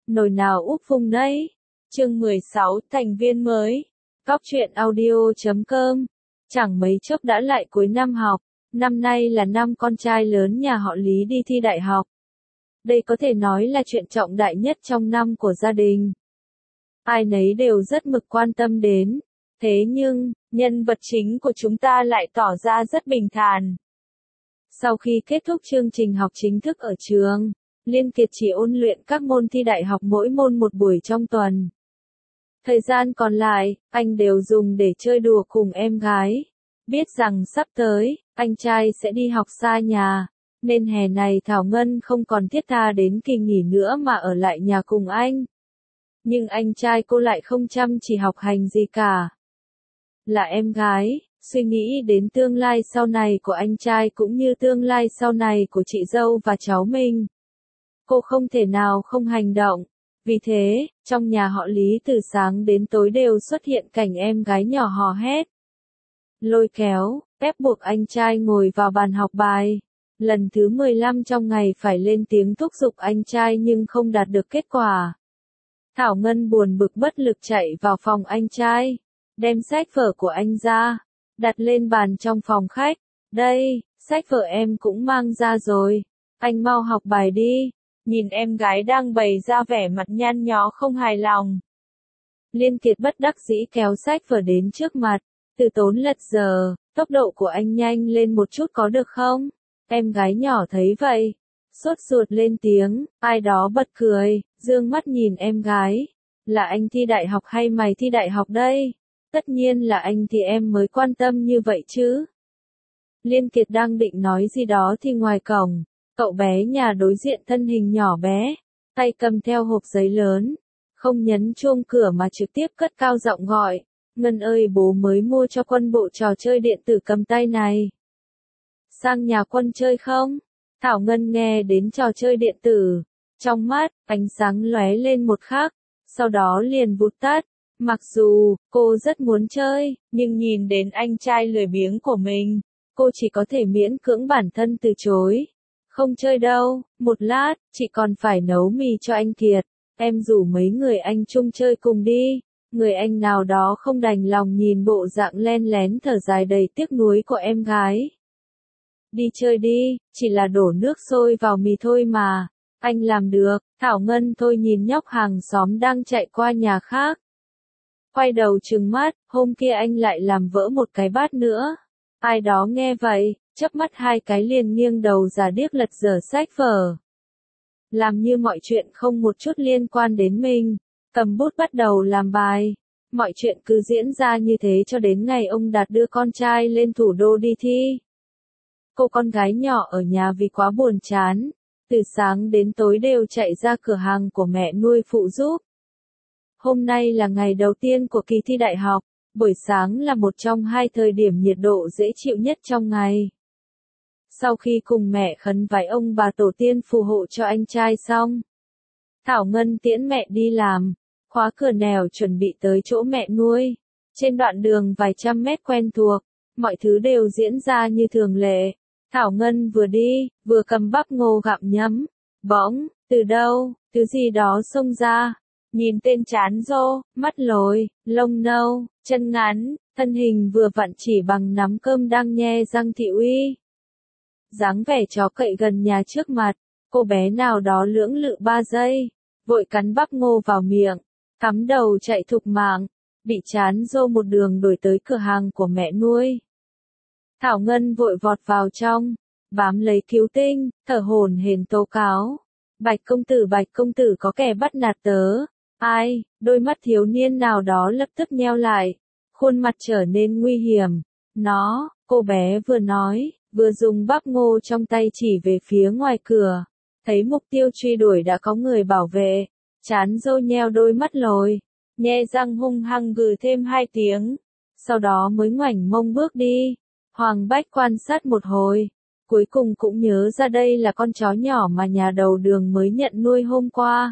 Nồi nào úp vung đấy. Chương 16, thành viên mới. Góc truyện audio.com. Chẳng mấy chốc đã lại cuối năm học. Năm nay là năm con trai lớn nhà họ Lý đi thi đại học. Đây có thể nói là chuyện trọng đại nhất trong năm của gia đình. Ai nấy đều rất mực quan tâm đến. Thế nhưng, nhân vật chính của chúng ta lại tỏ ra rất bình thản. Sau khi kết thúc chương trình học chính thức ở trường, Liên Kiệt chỉ ôn luyện các môn thi đại học mỗi môn một buổi trong tuần. Thời gian còn lại, anh đều dùng để chơi đùa cùng em gái. Biết rằng sắp tới, anh trai sẽ đi học xa nhà, nên hè này Thảo Ngân không còn thiết tha đến kỳ nghỉ nữa mà ở lại nhà cùng anh. Nhưng anh trai cô lại không chăm chỉ học hành gì cả. Là em gái, suy nghĩ đến tương lai sau này của anh trai cũng như tương lai sau này của chị dâu và cháu mình. Cô không thể nào không hành động. Vì thế, trong nhà họ Lý từ sáng đến tối đều xuất hiện cảnh em gái nhỏ hò hét, lôi kéo, ép buộc anh trai ngồi vào bàn học bài. Lần thứ 15 trong ngày phải lên tiếng thúc giục anh trai nhưng không đạt được kết quả. Thảo Ngân buồn bực bất lực chạy vào phòng anh trai, đem sách vở của anh ra, đặt lên bàn trong phòng khách. Đây, sách vở em cũng mang ra rồi, anh mau học bài đi. Nhìn em gái đang bày ra vẻ mặt nhăn nhó không hài lòng. Liên Kiệt bất đắc dĩ kéo sách vở đến trước mặt, từ tốn lật giờ, tốc độ của anh nhanh lên một chút có được không? Em gái nhỏ thấy vậy, sốt ruột lên tiếng, ai đó bật cười, dương mắt nhìn em gái. Là anh thi đại học hay mày thi đại học đây? Tất nhiên là anh thì em mới quan tâm như vậy chứ. Liên Kiệt đang định nói gì đó thì ngoài cổng, cậu bé nhà đối diện thân hình nhỏ bé, tay cầm theo hộp giấy lớn, không nhấn chuông cửa mà trực tiếp cất cao giọng gọi, Ngân ơi bố mới mua cho Quân bộ trò chơi điện tử cầm tay này. Sang nhà Quân chơi không? Thảo Ngân nghe đến trò chơi điện tử, trong mắt, ánh sáng lóe lên một khắc, sau đó liền vụt tắt. Mặc dù, cô rất muốn chơi, nhưng nhìn đến anh trai lười biếng của mình, cô chỉ có thể miễn cưỡng bản thân từ chối. Không chơi đâu, một lát, chị còn phải nấu mì cho anh Kiệt, em rủ mấy người anh chung chơi cùng đi. Người anh nào đó không đành lòng nhìn bộ dạng len lén thở dài đầy tiếc nuối của em gái. Đi chơi đi, chỉ là đổ nước sôi vào mì thôi mà, anh làm được. Thảo Ngân thôi nhìn nhóc hàng xóm đang chạy qua nhà khác. Quay đầu trừng mắt, hôm kia anh lại làm vỡ một cái bát nữa. Ai đó nghe vậy, chớp mắt hai cái liền nghiêng đầu ra điếc lật dở sách vở. Làm như mọi chuyện không một chút liên quan đến mình, cầm bút bắt đầu làm bài. Mọi chuyện cứ diễn ra như thế cho đến ngày ông Đạt đưa con trai lên thủ đô đi thi. Cô con gái nhỏ ở nhà vì quá buồn chán, từ sáng đến tối đều chạy ra cửa hàng của mẹ nuôi phụ giúp. Hôm nay là ngày đầu tiên của kỳ thi đại học, buổi sáng là một trong hai thời điểm nhiệt độ dễ chịu nhất trong ngày. Sau khi cùng mẹ khấn vái ông bà tổ tiên phù hộ cho anh trai xong, Thảo Ngân tiễn mẹ đi làm, khóa cửa nẻo chuẩn bị tới chỗ mẹ nuôi. Trên đoạn đường vài trăm mét quen thuộc, mọi thứ đều diễn ra như thường lệ. Thảo Ngân vừa đi, vừa cầm bắp ngô gặm nhấm. Bỗng, từ đâu, thứ gì đó xông ra. Nhìn tên chán rô, mắt lồi, lông nâu, chân ngắn, thân hình vừa vặn chỉ bằng nắm cơm đang nhe răng thị uy. Dáng vẻ chó cậy gần nhà trước mặt, cô bé nào đó lưỡng lự 3 giây, vội cắn bắp ngô vào miệng, cắm đầu chạy thục mạng, bị chán rô một đường đuổi tới cửa hàng của mẹ nuôi. Thảo Ngân vội vọt vào trong, bám lấy cứu tinh, thở hổn hển tố cáo. Bạch công tử có kẻ bắt nạt tớ. Ai, đôi mắt thiếu niên nào đó lập tức nheo lại, khuôn mặt trở nên nguy hiểm. Cô bé vừa nói, vừa dùng bắp ngô trong tay chỉ về phía ngoài cửa. Thấy mục tiêu truy đuổi đã có người bảo vệ, chán rô nheo đôi mắt lồi, nhe răng hung hăng gừ thêm 2 tiếng, sau đó mới ngoảnh mông bước đi. Hoàng Bách quan sát một hồi, cuối cùng cũng nhớ ra đây là con chó nhỏ mà nhà đầu đường mới nhận nuôi hôm qua.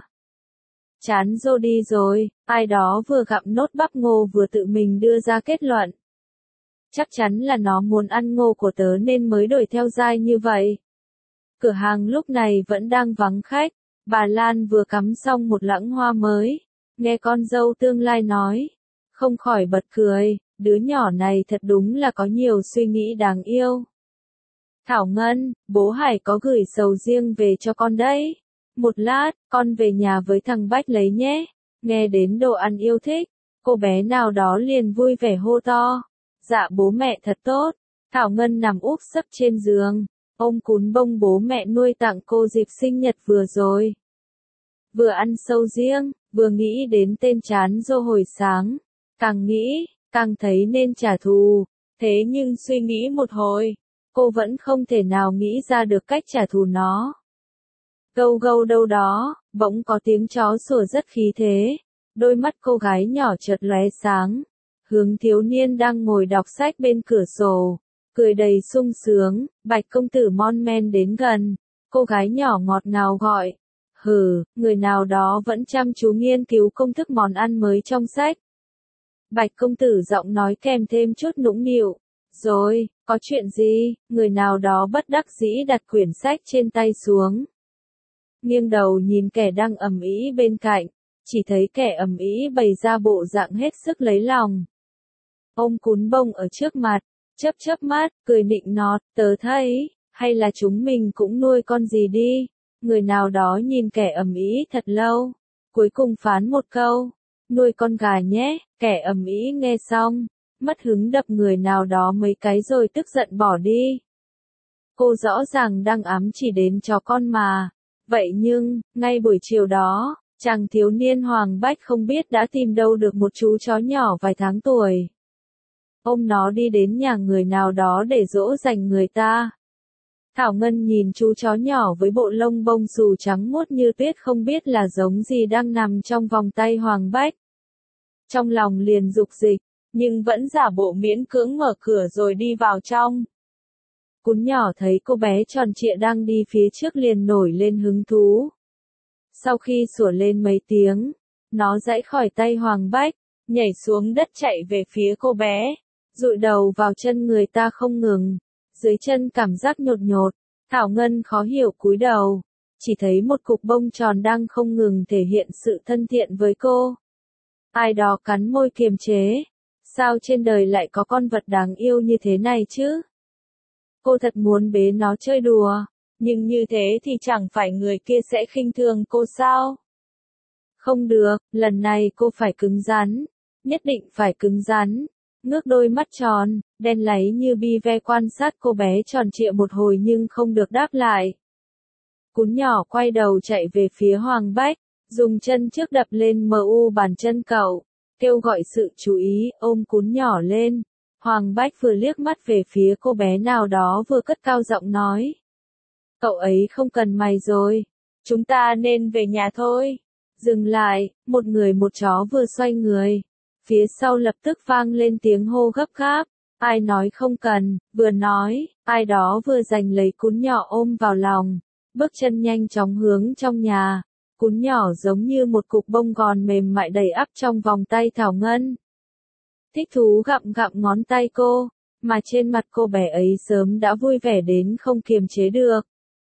Chán rô đi rồi, ai đó vừa gặm nốt bắp ngô vừa tự mình đưa ra kết luận. Chắc chắn là nó muốn ăn ngô của tớ nên mới đuổi theo dai như vậy. Cửa hàng lúc này vẫn đang vắng khách, Bà Lan vừa cắm xong một lẵng hoa mới, nghe con dâu tương lai nói, không khỏi bật cười, đứa nhỏ này thật đúng là có nhiều suy nghĩ đáng yêu. Thảo Ngân, bố Hải có gửi sầu riêng về cho con đấy. Một lát, con về nhà với thằng Bách lấy nhé. Nghe đến đồ ăn yêu thích, cô bé nào đó liền vui vẻ hô to. Dạ bố mẹ thật tốt. Thảo Ngân nằm úp sấp trên giường, ôm cún bông bố mẹ nuôi tặng cô dịp sinh nhật vừa rồi. Vừa ăn sầu riêng, vừa nghĩ đến tên chán dô hồi sáng. Càng nghĩ, càng thấy nên trả thù. Thế nhưng suy nghĩ một hồi, cô vẫn không thể nào nghĩ ra được cách trả thù nó. Gâu gâu đâu đó, bỗng có tiếng chó sủa rất khí thế. Đôi mắt cô gái nhỏ chợt lóe sáng, hướng thiếu niên đang ngồi đọc sách bên cửa sổ, cười đầy sung sướng. Bạch công tử mon men đến gần, cô gái nhỏ ngọt ngào gọi. Hừ, người nào đó vẫn chăm chú nghiên cứu công thức món ăn mới trong sách. Bạch công tử giọng nói kèm thêm chút nũng nịu. Rồi, có chuyện gì? Người nào đó bất đắc dĩ đặt quyển sách trên tay xuống. Nghiêng đầu nhìn kẻ đang ầm ĩ bên cạnh, chỉ thấy kẻ ầm ĩ bày ra bộ dạng hết sức lấy lòng. Ôm cún bông ở trước mặt, chớp chớp mắt, cười nịnh nọt, tớ thấy, hay là chúng mình cũng nuôi con gì đi. Người nào đó nhìn kẻ ầm ĩ thật lâu, cuối cùng phán một câu, nuôi con gà nhé. Kẻ ầm ĩ nghe xong, mất hứng đập người nào đó mấy cái rồi tức giận bỏ đi. Cô rõ ràng đang ám chỉ đến chó con mà. Vậy nhưng, ngay buổi chiều đó, chàng thiếu niên Hoàng Bách không biết đã tìm đâu được một chú chó nhỏ vài tháng tuổi. Ôm nó đi đến nhà người nào đó để dỗ dành người ta. Thảo Ngân nhìn chú chó nhỏ với bộ lông bông xù trắng muốt như tuyết không biết là giống gì đang nằm trong vòng tay Hoàng Bách. Trong lòng liền dục dịch, nhưng vẫn giả bộ miễn cưỡng mở cửa rồi đi vào trong. Cún nhỏ thấy cô bé tròn trịa đang đi phía trước liền nổi lên hứng thú. Sau khi sủa lên mấy tiếng, nó giãy khỏi tay Hoàng Bách, nhảy xuống đất chạy về phía cô bé, dụi đầu vào chân người ta không ngừng. Dưới chân cảm giác nhột nhột, Thảo Ngân khó hiểu cúi đầu, chỉ thấy một cục bông tròn đang không ngừng thể hiện sự thân thiện với cô. Ai đó cắn môi kiềm chế, sao trên đời lại có con vật đáng yêu như thế này chứ? Cô thật muốn bế nó chơi đùa, nhưng như thế thì chẳng phải người kia sẽ khinh thường cô sao? Không được, lần này cô phải cứng rắn, nhất định phải cứng rắn. Ngước đôi mắt tròn, đen láy như bi ve quan sát cô bé tròn trịa một hồi nhưng không được đáp lại. Cún nhỏ quay đầu chạy về phía Hoàng Bách, dùng chân trước đập lên bàn chân cậu, kêu gọi sự chú ý, ôm cún nhỏ lên. Hoàng Bách vừa liếc mắt về phía cô bé nào đó vừa cất cao giọng nói. Cậu ấy không cần mày rồi, chúng ta nên về nhà thôi. Dừng lại, một người một chó vừa xoay người. Phía sau lập tức vang lên tiếng hô gấp gáp. Ai nói không cần, vừa nói, ai đó vừa giành lấy cún nhỏ ôm vào lòng. Bước chân nhanh chóng hướng trong nhà. Cún nhỏ giống như một cục bông gòn mềm mại đầy ắp trong vòng tay Thảo Ngân. Thích thú gặm gặm ngón tay cô, mà trên mặt cô bé ấy sớm đã vui vẻ đến không kiềm chế được.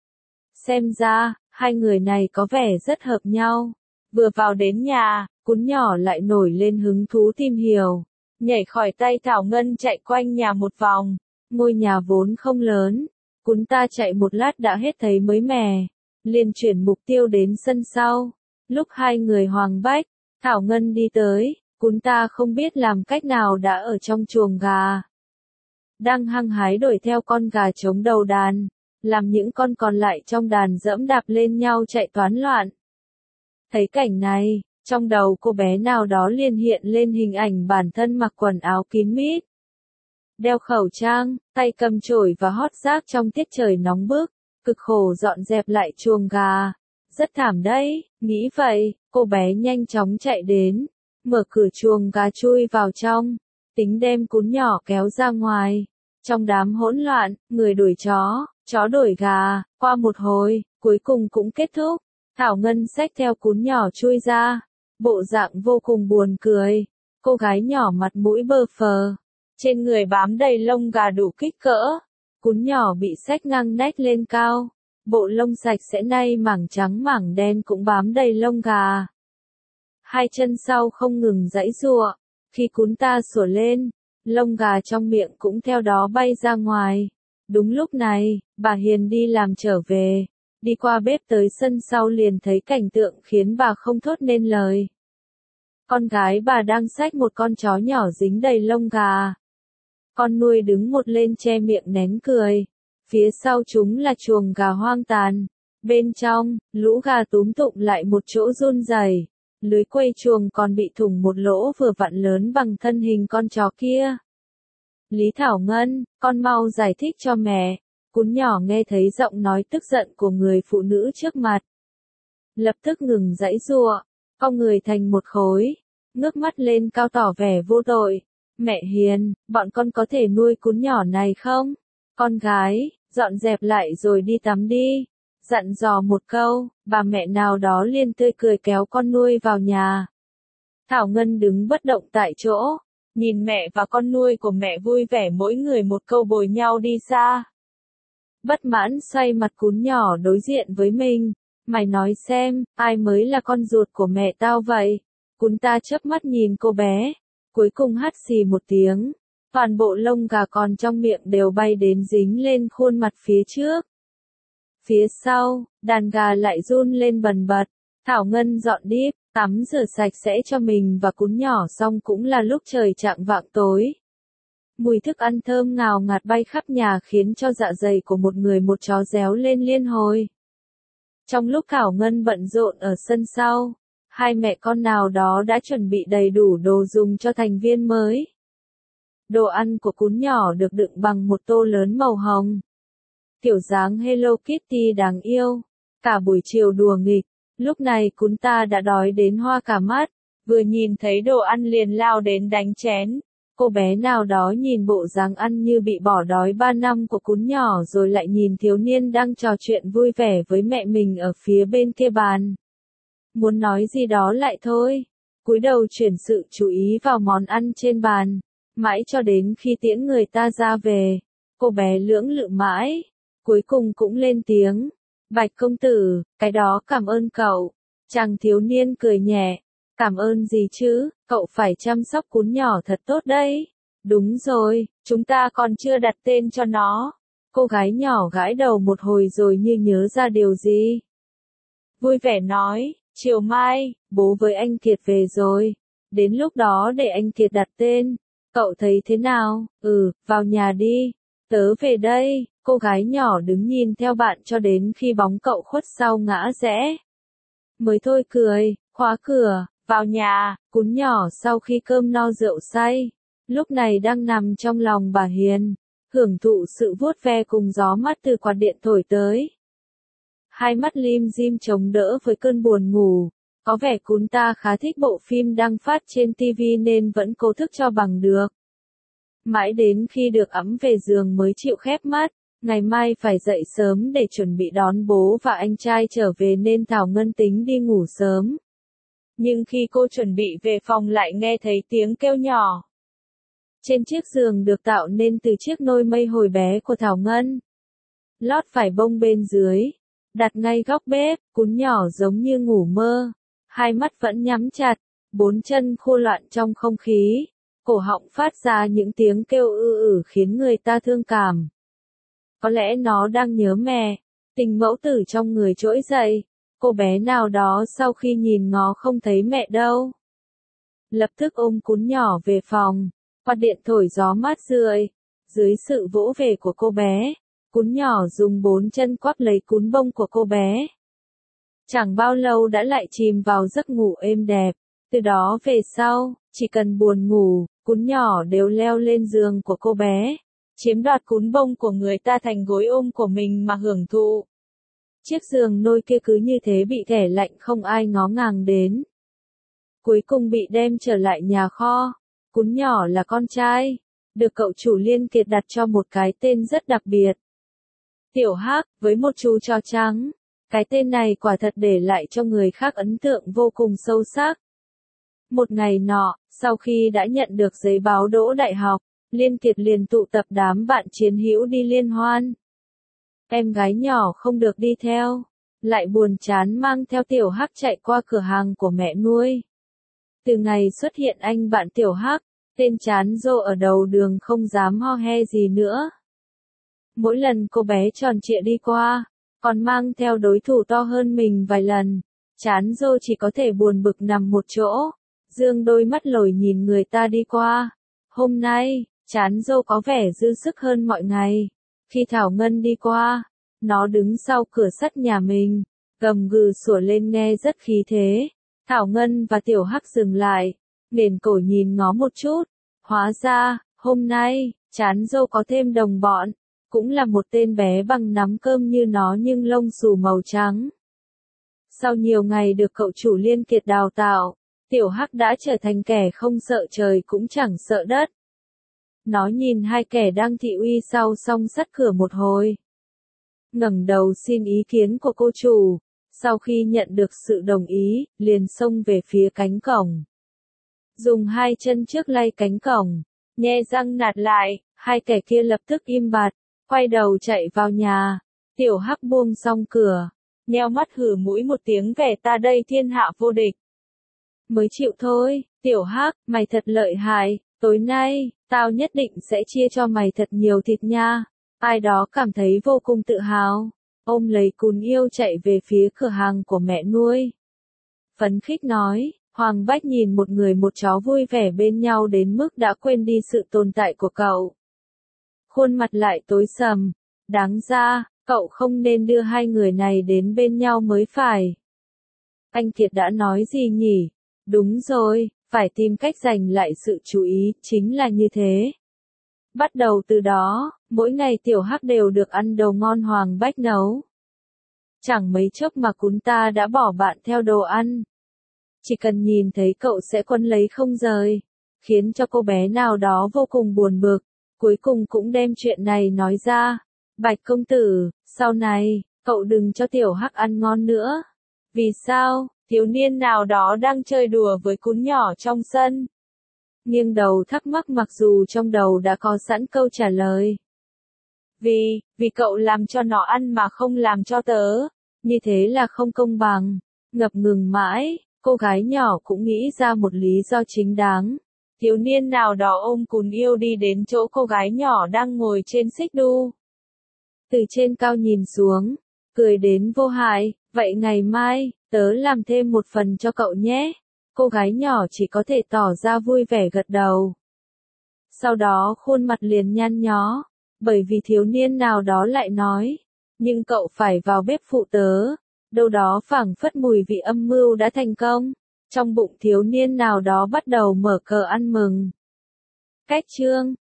Xem ra, hai người này có vẻ rất hợp nhau. Vừa vào đến nhà, cún nhỏ lại nổi lên hứng thú tìm hiểu. Nhảy khỏi tay Thảo Ngân chạy quanh nhà một vòng. Ngôi nhà vốn không lớn. Cún ta chạy một lát đã hết thấy mới mẻ. Liền chuyển mục tiêu đến sân sau. Lúc hai người Hoàng Bách, Thảo Ngân đi tới, cún ta không biết làm cách nào đã ở trong chuồng gà. Đang hăng hái đuổi theo con gà trống đầu đàn. Làm những con còn lại trong đàn dẫm đạp lên nhau chạy toán loạn. Thấy cảnh này, trong đầu cô bé nào đó liền hiện lên hình ảnh bản thân mặc quần áo kín mít. Đeo khẩu trang, tay cầm chổi và hót rác trong tiết trời nóng bức, cực khổ dọn dẹp lại chuồng gà. Rất thảm đấy, nghĩ vậy, cô bé nhanh chóng chạy đến, mở cửa chuồng gà chui vào trong, tính đem cún nhỏ kéo ra ngoài. Trong đám hỗn loạn, người đuổi chó đuổi gà, qua một hồi, cuối cùng cũng kết thúc. Thảo Ngân xách theo cún nhỏ chui ra, bộ dạng vô cùng buồn cười. Cô gái nhỏ mặt mũi bơ phờ, trên người bám đầy lông gà đủ kích cỡ. Cún nhỏ bị xách ngang nách lên cao, bộ lông sạch sẽ nay mảng trắng mảng đen cũng bám đầy lông gà. Hai chân sau không ngừng giãy giụa, khi cún ta sủa lên, lông gà trong miệng cũng theo đó bay ra ngoài. Đúng lúc này, bà Hiền đi làm trở về, đi qua bếp tới sân sau liền thấy cảnh tượng khiến bà không thốt nên lời. Con gái bà đang xách một con chó nhỏ dính đầy lông gà. Con nuôi đứng một lên che miệng nén cười. Phía sau chúng là chuồng gà hoang tàn. Bên trong, lũ gà túm tụm lại một chỗ run rẩy. Lưới quây chuồng còn bị thủng một lỗ vừa vặn lớn bằng thân hình con chó kia. Lý Thảo Ngân, con mau giải thích cho mẹ. Cún nhỏ nghe thấy giọng nói tức giận của người phụ nữ trước mặt. Lập tức ngừng giãy giụa, cong người thành một khối, ngước mắt lên cao tỏ vẻ vô tội. Mẹ Hiền, bọn con có thể nuôi cún nhỏ này không? Con gái, dọn dẹp lại rồi đi tắm đi. Dặn dò một câu, bà mẹ nào đó liền tươi cười kéo con nuôi vào nhà. Thảo Ngân đứng bất động tại chỗ, nhìn mẹ và con nuôi của mẹ vui vẻ mỗi người một câu bồi nhau đi xa. Bất mãn xoay mặt cún nhỏ đối diện với mình. Mày nói xem, ai mới là con ruột của mẹ tao vậy? Cún ta chớp mắt nhìn cô bé, cuối cùng hắt xì một tiếng. Toàn bộ lông gà còn trong miệng đều bay đến dính lên khuôn mặt phía trước. Phía sau, đàn gà lại run lên bần bật. Thảo Ngân dọn điếp, tắm rửa sạch sẽ cho mình và cún nhỏ xong cũng là lúc trời chạng vạng tối. Mùi thức ăn thơm ngào ngạt bay khắp nhà khiến cho dạ dày của một người một chó réo lên liên hồi. Trong lúc Thảo Ngân bận rộn ở sân sau, hai mẹ con nào đó đã chuẩn bị đầy đủ đồ dùng cho thành viên mới. Đồ ăn của cún nhỏ được đựng bằng một tô lớn màu hồng. Kiểu dáng Hello Kitty đáng yêu. Cả buổi chiều đùa nghịch, lúc này cún ta đã đói đến hoa cả mắt, vừa nhìn thấy đồ ăn liền lao đến đánh chén. Cô bé nào đó nhìn bộ dáng ăn như bị bỏ đói 3 năm của cún nhỏ rồi lại nhìn thiếu niên đang trò chuyện vui vẻ với mẹ mình ở phía bên kia bàn. Muốn nói gì đó lại thôi, cúi đầu chuyển sự chú ý vào món ăn trên bàn, mãi cho đến khi tiễn người ta ra về. Cô bé lưỡng lự mãi, cuối cùng cũng lên tiếng. Bạch công tử, cái đó cảm ơn cậu. Chàng thiếu niên cười nhẹ. Cảm ơn gì chứ, cậu phải chăm sóc cún nhỏ thật tốt đấy. Đúng rồi, chúng ta còn chưa đặt tên cho nó. Cô gái nhỏ gãi đầu một hồi rồi như nhớ ra điều gì. Vui vẻ nói, chiều mai, bố với anh Kiệt về rồi. Đến lúc đó để anh Kiệt đặt tên. Cậu thấy thế nào? Vào nhà đi. Tớ về đây. Cô gái nhỏ đứng nhìn theo bạn cho đến khi bóng cậu khuất sau ngã rẽ. Mới thôi cười, khóa cửa. Vào nhà, cún nhỏ sau khi cơm no rượu say, lúc này đang nằm trong lòng bà Hiền, hưởng thụ sự vuốt ve cùng gió mát từ quạt điện thổi tới. Hai mắt lim dim chống đỡ với cơn buồn ngủ, có vẻ cún ta khá thích bộ phim đang phát trên TV nên vẫn cố thức cho bằng được. Mãi đến khi được ẵm về giường mới chịu khép mắt, ngày mai phải dậy sớm để chuẩn bị đón bố và anh trai trở về nên Thảo Ngân tính đi ngủ sớm. Nhưng khi cô chuẩn bị về phòng lại nghe thấy tiếng kêu nhỏ. Trên chiếc giường được tạo nên từ chiếc nôi mây hồi bé của Thảo Ngân. Lót vải bông bên dưới, đặt ngay góc bếp, cún nhỏ giống như ngủ mơ. Hai mắt vẫn nhắm chặt, bốn chân khô loạn trong không khí. Cổ họng phát ra những tiếng kêu khiến người ta thương cảm. Có lẽ nó đang nhớ mẹ. Tình mẫu tử trong người trỗi dậy. Cô bé nào đó sau khi nhìn ngó không thấy mẹ đâu. Lập tức ôm cún nhỏ về phòng, quạt điện thổi gió mát rượi. Dưới sự vỗ về của cô bé, cún nhỏ dùng 4 chân quắp lấy cún bông của cô bé. Chẳng bao lâu đã lại chìm vào giấc ngủ êm đẹp. Từ đó về sau, chỉ cần buồn ngủ, cún nhỏ đều leo lên giường của cô bé, chiếm đoạt cún bông của người ta thành gối ôm của mình mà hưởng thụ. Chiếc giường nôi kia cứ như thế bị ghẻ lạnh không ai ngó ngàng đến. Cuối cùng bị đem trở lại nhà kho. Cún nhỏ là con trai, được cậu chủ Liên Kiệt đặt cho một cái tên rất đặc biệt. Tiểu Hắc, với một chú chó trắng. Cái tên này quả thật để lại cho người khác ấn tượng vô cùng sâu sắc. Một ngày nọ, sau khi đã nhận được giấy báo đỗ đại học, Liên Kiệt liền tụ tập đám bạn chiến hữu đi liên hoan. Em gái nhỏ không được đi theo, lại buồn chán mang theo Tiểu Hắc chạy qua cửa hàng của mẹ nuôi. Từ ngày xuất hiện anh bạn Tiểu Hắc, tên chán rô ở đầu đường không dám ho he gì nữa. Mỗi lần cô bé tròn trịa đi qua, còn mang theo đối thủ to hơn mình vài lần, chán rô chỉ có thể buồn bực nằm một chỗ, dương đôi mắt lồi nhìn người ta đi qua. Hôm nay, chán rô có vẻ dư sức hơn mọi ngày. Khi Thảo Ngân đi qua, nó đứng sau cửa sắt nhà mình, gầm gừ sủa lên nghe rất khí thế. Thảo Ngân và Tiểu Hắc dừng lại, nghển cổ nhìn ngó một chút. Hóa ra, hôm nay, chán rô có thêm đồng bọn, cũng là một tên bé bằng nắm cơm như nó nhưng lông xù màu trắng. Sau nhiều ngày được cậu chủ Liên Kiệt đào tạo, Tiểu Hắc đã trở thành kẻ không sợ trời cũng chẳng sợ đất. Nó nhìn hai kẻ đang thị uy sau song sắt cửa một hồi, ngẩng đầu xin ý kiến của cô chủ. Sau khi nhận được sự đồng ý, liền xông về phía cánh cổng. Dùng hai chân trước lay cánh cổng, nhe răng nạt lại, hai kẻ kia lập tức im bặt, quay đầu chạy vào nhà. Tiểu Hắc buông xong cửa, nheo mắt hử mũi một tiếng vẻ ta đây thiên hạ vô địch. Mới chịu thôi, Tiểu Hắc, mày thật lợi hại, tối nay, tao nhất định sẽ chia cho mày thật nhiều thịt nha. Ai đó cảm thấy vô cùng tự hào, ôm lấy cún yêu chạy về phía cửa hàng của mẹ nuôi. Phấn khích nói, Hoàng Bách nhìn một người một chó vui vẻ bên nhau đến mức đã quên đi sự tồn tại của cậu. Khuôn mặt lại tối sầm, đáng ra, cậu không nên đưa hai người này đến bên nhau mới phải. Anh Kiệt đã nói gì nhỉ? Đúng rồi, phải tìm cách giành lại sự chú ý, chính là như thế. Bắt đầu từ đó, mỗi ngày Tiểu Hắc đều được ăn đồ ngon Hoàng Bách nấu. Chẳng mấy chốc mà cún ta đã bỏ bạn theo đồ ăn. Chỉ cần nhìn thấy cậu sẽ quấn lấy không rời, khiến cho cô bé nào đó vô cùng buồn bực, cuối cùng cũng đem chuyện này nói ra. Bạch công tử, sau này, cậu đừng cho Tiểu Hắc ăn ngon nữa. Vì sao? Thiếu niên nào đó đang chơi đùa với cún nhỏ trong sân. Nghiêng đầu thắc mắc mặc dù trong đầu đã có sẵn câu trả lời. Vì cậu làm cho nó ăn mà không làm cho tớ. Như thế là không công bằng. Ngập ngừng mãi, cô gái nhỏ cũng nghĩ ra một lý do chính đáng. Thiếu niên nào đó ôm cún yêu đi đến chỗ cô gái nhỏ đang ngồi trên xích đu. Từ trên cao nhìn xuống, cười đến vô hại, vậy ngày mai, tớ làm thêm một phần cho cậu nhé. Cô gái nhỏ chỉ có thể tỏ ra vui vẻ gật đầu. Sau đó khuôn mặt liền nhăn nhó, bởi vì thiếu niên nào đó lại nói, nhưng cậu phải vào bếp phụ tớ. Đâu đó phảng phất mùi vị âm mưu đã thành công. Trong bụng thiếu niên nào đó bắt đầu mở cờ ăn mừng. Cách chương